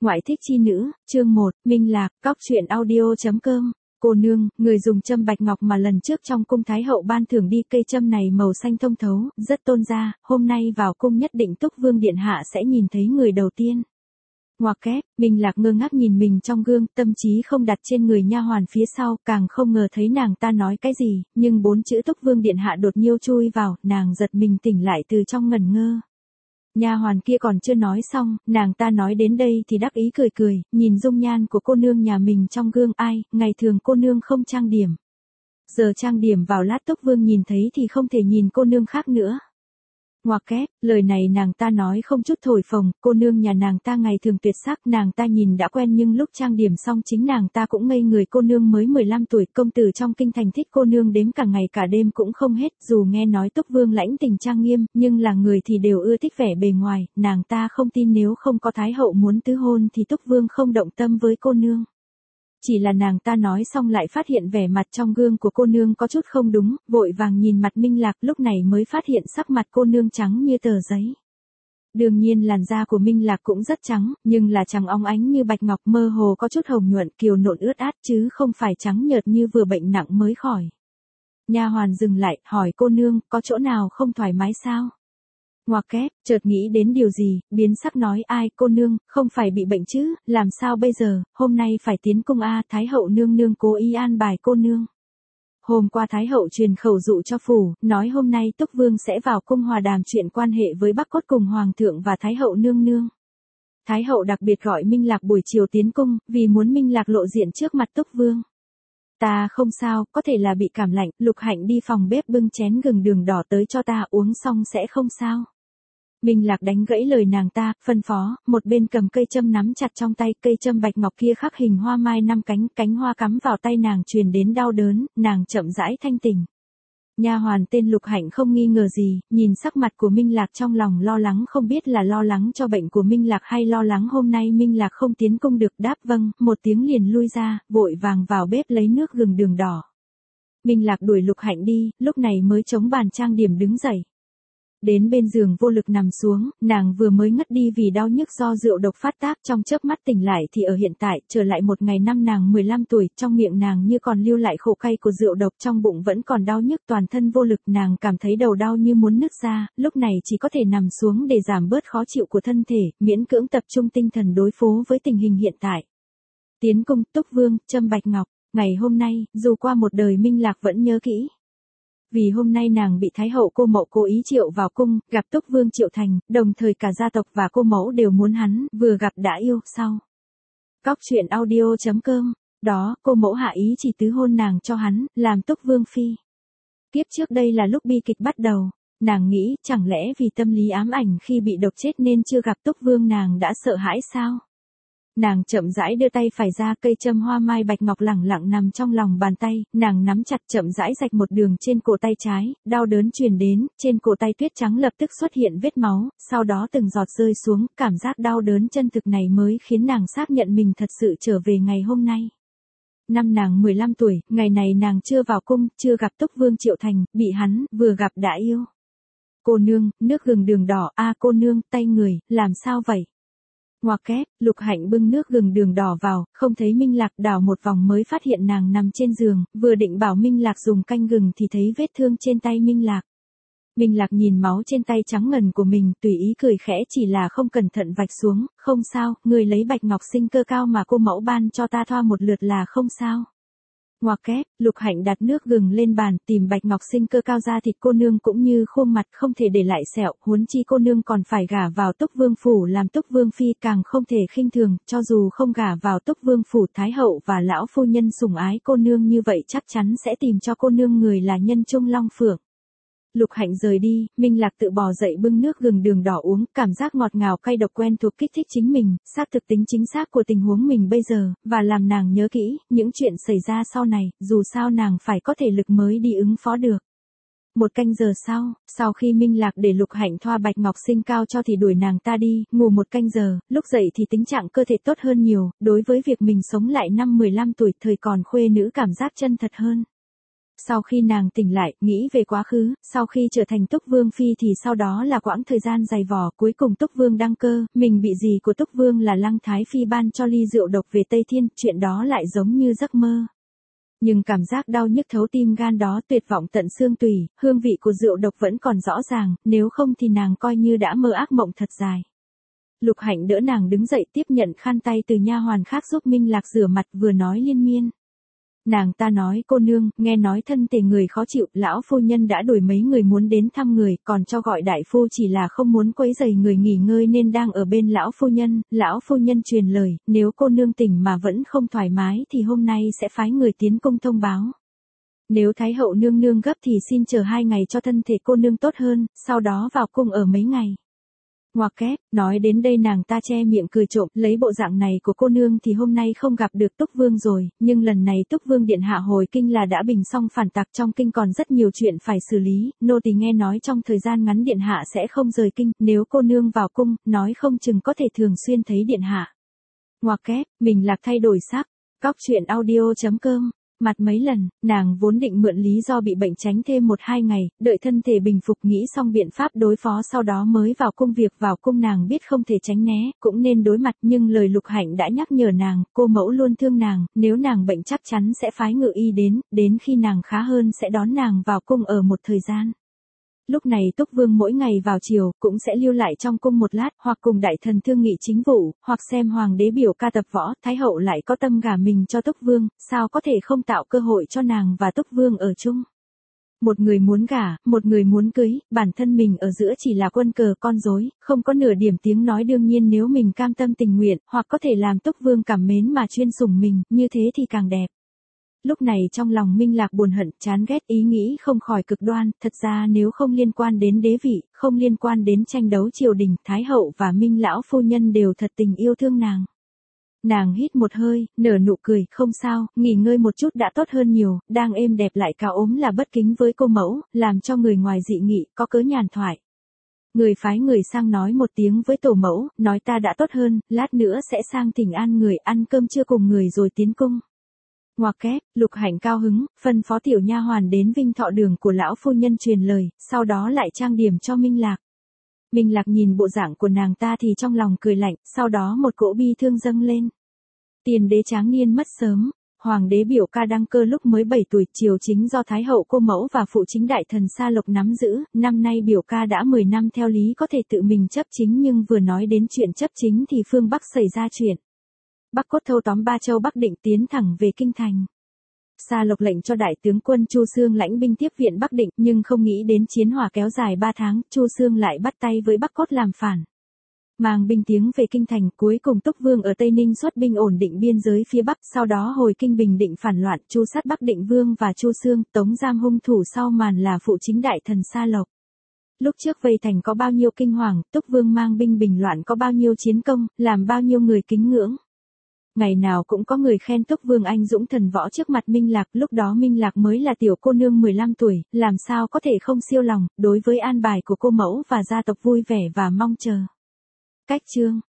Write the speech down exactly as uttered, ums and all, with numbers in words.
Ngoại thích chi nữ, chương một, Minh Lạc, cóc truyện audio chấm com. Cô nương, người dùng châm bạch ngọc mà lần trước trong cung Thái hậu ban thưởng đi, cây châm này màu xanh thông thấu, rất tôn gia, hôm nay vào cung nhất định Túc Vương điện hạ sẽ nhìn thấy người đầu tiên. Ngoặc kép, Minh Lạc ngơ ngác nhìn mình trong gương, tâm trí không đặt trên người nha hoàn phía sau, càng không ngờ thấy nàng ta nói cái gì, nhưng bốn chữ Túc Vương điện hạ đột nhiêu chui vào, nàng giật mình tỉnh lại từ trong ngẩn ngơ. Nha hoàn kia còn chưa nói xong, nàng ta nói đến đây thì đắc ý cười cười, nhìn dung nhan của cô nương nhà mình trong gương, ai, ngày thường cô nương không trang điểm. Giờ trang điểm vào lát Túc Vương nhìn thấy thì không thể nhìn cô nương khác nữa. Ngoặc kép, lời này nàng ta nói không chút thổi phồng, cô nương nhà nàng ta ngày thường tuyệt sắc, nàng ta nhìn đã quen nhưng lúc trang điểm xong chính nàng ta cũng ngây người. Cô nương mới mười lăm tuổi, công tử trong kinh thành thích cô nương đếm cả ngày cả đêm cũng không hết, dù nghe nói Túc Vương lãnh tình trang nghiêm, nhưng là người thì đều ưa thích vẻ bề ngoài, nàng ta không tin nếu không có Thái hậu muốn tứ hôn thì Túc Vương không động tâm với cô nương. Chỉ là nàng ta nói xong lại phát hiện vẻ mặt trong gương của cô nương có chút không đúng, vội vàng nhìn mặt Minh Lạc, lúc này mới phát hiện sắc mặt cô nương trắng như tờ giấy. Đương nhiên làn da của Minh Lạc cũng rất trắng, nhưng là trắng óng ánh như bạch ngọc, mơ hồ có chút hồng nhuận, kiều nộn ướt át chứ không phải trắng nhợt như vừa bệnh nặng mới khỏi. Nha hoàn dừng lại, hỏi cô nương, có chỗ nào không thoải mái sao? Ngoặc kép, chợt nghĩ đến điều gì, biến sắc nói, ai, cô nương, không phải bị bệnh chứ, làm sao bây giờ, hôm nay phải tiến cung a, Thái hậu nương nương cố ý an bài cô nương. Hôm qua Thái hậu truyền khẩu dụ cho phủ, nói hôm nay Túc Vương sẽ vào cung hòa đàm chuyện quan hệ với Bắc Cốt cùng Hoàng thượng và Thái hậu nương nương. Thái hậu đặc biệt gọi Minh Lạc buổi chiều tiến cung, vì muốn Minh Lạc lộ diện trước mặt Túc Vương. Ta không sao, có thể là bị cảm lạnh, Lục Hạnh đi phòng bếp bưng chén gừng đường đỏ tới cho ta, uống xong sẽ không sao. Minh Lạc đánh gãy lời nàng ta, phân phó, một bên cầm cây châm nắm chặt trong tay, cây châm bạch ngọc kia khắc hình hoa mai năm cánh, cánh hoa cắm vào tay nàng truyền đến đau đớn, nàng chậm rãi thanh tỉnh. Nha hoàn tên Lục Hạnh không nghi ngờ gì, nhìn sắc mặt của Minh Lạc trong lòng lo lắng, không biết là lo lắng cho bệnh của Minh Lạc hay lo lắng hôm nay Minh Lạc không tiến cung được, đáp vâng, một tiếng liền lui ra, vội vàng vào bếp lấy nước gừng đường đỏ. Minh Lạc đuổi Lục Hạnh đi, lúc này mới chống bàn trang điểm đứng dậy. Đến bên giường vô lực nằm xuống, nàng vừa mới ngất đi vì đau nhức do rượu độc phát tác, trong chớp mắt tỉnh lại thì ở hiện tại, trở lại một ngày năm nàng mười lăm tuổi, trong miệng nàng như còn lưu lại khổ cay của rượu độc, trong bụng vẫn còn đau nhức, toàn thân vô lực, nàng cảm thấy đầu đau như muốn nứt ra, lúc này chỉ có thể nằm xuống để giảm bớt khó chịu của thân thể, miễn cưỡng tập trung tinh thần đối phó với tình hình hiện tại. Tiến cung, Túc Vương, châm bạch ngọc, ngày hôm nay, dù qua một đời Minh Lạc vẫn nhớ kỹ. Vì hôm nay nàng bị Thái hậu cô mẫu cố ý triệu vào cung, gặp Túc Vương Triệu Thành, đồng thời cả gia tộc và cô mẫu đều muốn hắn, vừa gặp đã yêu, sau. Cóc truyện audio chấm com, đó, cô mẫu hạ ý chỉ tứ hôn nàng cho hắn, làm Túc Vương phi. Kiếp trước đây là lúc bi kịch bắt đầu, nàng nghĩ, chẳng lẽ vì tâm lý ám ảnh khi bị độc chết nên chưa gặp Túc Vương nàng đã sợ hãi sao? Nàng chậm rãi đưa tay phải ra, cây châm hoa mai bạch ngọc lẳng lặng nằm trong lòng bàn tay, nàng nắm chặt chậm rãi rạch một đường trên cổ tay trái, đau đớn truyền đến, trên cổ tay tuyết trắng lập tức xuất hiện vết máu, sau đó từng giọt rơi xuống, cảm giác đau đớn chân thực này mới khiến nàng xác nhận mình thật sự trở về ngày hôm nay. Năm nàng mười lăm tuổi, ngày này nàng chưa vào cung, chưa gặp Túc Vương Triệu Thành, bị hắn, vừa gặp đã yêu. Cô nương, nước gừng đường đỏ, a cô nương, tay người, làm sao vậy? Ngoặc kép, Lục Hạnh bưng nước gừng đường đỏ vào, không thấy Minh Lạc, đảo một vòng mới phát hiện nàng nằm trên giường, vừa định bảo Minh Lạc dùng canh gừng thì thấy vết thương trên tay Minh Lạc. Minh Lạc nhìn máu trên tay trắng ngần của mình, tùy ý cười khẽ, chỉ là không cẩn thận vạch xuống, không sao, người lấy bạch ngọc sinh cơ cao mà cô mẫu ban cho ta thoa một lượt là không sao. Ngoặc kép, Lục Hạnh đặt nước gừng lên bàn, tìm bạch ngọc sinh cơ cao ra thịt cô nương cũng như khuôn mặt, không thể để lại sẹo, huống chi cô nương còn phải gả vào Túc Vương phủ làm Túc Vương phi, càng không thể khinh thường, cho dù không gả vào Túc Vương phủ, Thái hậu và lão phu nhân sủng ái cô nương như vậy chắc chắn sẽ tìm cho cô nương người là nhân trung long phượng. Lục Hạnh rời đi, Minh Lạc tự bò dậy bưng nước gừng đường đỏ uống, cảm giác ngọt ngào cay độc quen thuộc kích thích chính mình, xác thực tính chính xác của tình huống mình bây giờ, và làm nàng nhớ kỹ, những chuyện xảy ra sau này, dù sao nàng phải có thể lực mới đi ứng phó được. Một canh giờ sau, sau khi Minh Lạc để Lục Hạnh thoa bạch ngọc sinh cao cho thì đuổi nàng ta đi, ngủ một canh giờ, lúc dậy thì tính trạng cơ thể tốt hơn nhiều, đối với việc mình sống lại năm mười lăm tuổi thời còn khuê nữ cảm giác chân thật hơn. Sau khi nàng tỉnh lại, nghĩ về quá khứ, sau khi trở thành Túc Vương Phi thì sau đó là quãng thời gian dày vò, cuối cùng Túc Vương đăng cơ, mình bị dì của Túc Vương là Lăng Thái Phi ban cho ly rượu độc về Tây Thiên, chuyện đó lại giống như giấc mơ. Nhưng cảm giác đau nhức thấu tim gan đó tuyệt vọng tận xương tủy, hương vị của rượu độc vẫn còn rõ ràng, nếu không thì nàng coi như đã mơ ác mộng thật dài. Lục Hạnh đỡ nàng đứng dậy tiếp nhận khăn tay từ nha hoàn khác giúp Minh Lạc rửa mặt vừa nói liên miên. Nàng ta nói cô nương, nghe nói thân thể người khó chịu, lão phu nhân đã đuổi mấy người muốn đến thăm người, còn cho gọi đại phu chỉ là không muốn quấy rầy người nghỉ ngơi nên đang ở bên lão phu nhân, lão phu nhân truyền lời, nếu cô nương tỉnh mà vẫn không thoải mái thì hôm nay sẽ phái người tiến cung thông báo. Nếu Thái hậu nương nương gấp thì xin chờ hai ngày cho thân thể cô nương tốt hơn, sau đó vào cung ở mấy ngày. Ngoặc kép, nói đến đây nàng ta che miệng cười trộm, lấy bộ dạng này của cô nương thì hôm nay không gặp được Túc Vương rồi, nhưng lần này Túc Vương điện hạ hồi kinh là đã bình xong phản tặc, trong kinh còn rất nhiều chuyện phải xử lý, nô tỳ nghe nói trong thời gian ngắn điện hạ sẽ không rời kinh, nếu cô nương vào cung, nói không chừng có thể thường xuyên thấy điện hạ. Ngoặc kép, mình Lạc thay đổi sắc, cóc truyện audio chấm com. Mặt mấy lần, nàng vốn định mượn lý do bị bệnh tránh thêm một hai ngày, đợi thân thể bình phục nghĩ xong biện pháp đối phó sau đó mới vào cung. Việc vào cung nàng biết không thể tránh né, cũng nên đối mặt, nhưng lời Lục Hạnh đã nhắc nhở nàng, cô mẫu luôn thương nàng, nếu nàng bệnh chắc chắn sẽ phái ngự y đến, đến khi nàng khá hơn sẽ đón nàng vào cung ở một thời gian. Lúc này Túc Vương mỗi ngày vào chiều, cũng sẽ lưu lại trong cung một lát, hoặc cùng đại thần thương nghị chính vụ, hoặc xem hoàng đế biểu ca tập võ, Thái hậu lại có tâm gả mình cho Túc Vương, sao có thể không tạo cơ hội cho nàng và Túc Vương ở chung. Một người muốn gả, một người muốn cưới, bản thân mình ở giữa chỉ là quân cờ con rối, không có nửa điểm tiếng nói. Đương nhiên nếu mình cam tâm tình nguyện, hoặc có thể làm Túc Vương cảm mến mà chuyên sủng mình, như thế thì càng đẹp. Lúc này trong lòng Minh Lạc buồn hận, chán ghét, ý nghĩ không khỏi cực đoan, thật ra nếu không liên quan đến đế vị, không liên quan đến tranh đấu triều đình, Thái hậu và Minh lão phu nhân đều thật tình yêu thương nàng. Nàng hít một hơi, nở nụ cười, không sao, nghỉ ngơi một chút đã tốt hơn nhiều, đang êm đẹp lại cao ốm là bất kính với cô mẫu, làm cho người ngoài dị nghị, có cớ nhàn thoại. Người phái người sang nói một tiếng với tổ mẫu, nói ta đã tốt hơn, lát nữa sẽ sang thỉnh an người ăn cơm trưa cùng người rồi tiến cung. Ngoặc kép, Lục Hạnh cao hứng, phân phó tiểu nha hoàn đến Vinh Thọ đường của lão phu nhân truyền lời, sau đó lại trang điểm cho Minh Lạc. Minh Lạc nhìn bộ dạng của nàng ta thì trong lòng cười lạnh, sau đó một cỗ bi thương dâng lên. Tiền đế tráng niên mất sớm, hoàng đế biểu ca đăng cơ lúc mới bảy tuổi, triều chính do Thái hậu cô mẫu và phụ chính đại thần Sa Lộc nắm giữ, năm nay biểu ca đã mười năm theo lý có thể tự mình chấp chính, nhưng vừa nói đến chuyện chấp chính thì phương Bắc xảy ra chuyện. Bắc Cốt thâu tóm ba châu Bắc Định tiến thẳng về kinh thành. Sa Lộc lệnh cho đại tướng quân Chu Xương lãnh binh tiếp viện Bắc Định, nhưng không nghĩ đến chiến hỏa kéo dài ba tháng, Chu Xương lại bắt tay với Bắc Cốt làm phản. Mang binh tiến về kinh thành, cuối cùng Túc Vương ở Tây Ninh xuất binh ổn định biên giới phía Bắc, sau đó hồi kinh bình định phản loạn, chu sát Bắc Định Vương và Chu Xương, tống giam hung thủ sau màn là phụ chính đại thần Sa Lộc. Lúc trước vây thành có bao nhiêu kinh hoàng, Túc Vương mang binh bình loạn có bao nhiêu chiến công, làm bao nhiêu người kính ngưỡng. Ngày nào cũng có người khen Túc Vương anh dũng thần võ trước mặt Minh Lạc, lúc đó Minh Lạc mới là tiểu cô nương mười lăm tuổi, làm sao có thể không siêu lòng, đối với an bài của cô mẫu và gia tộc vui vẻ và mong chờ. Cách chương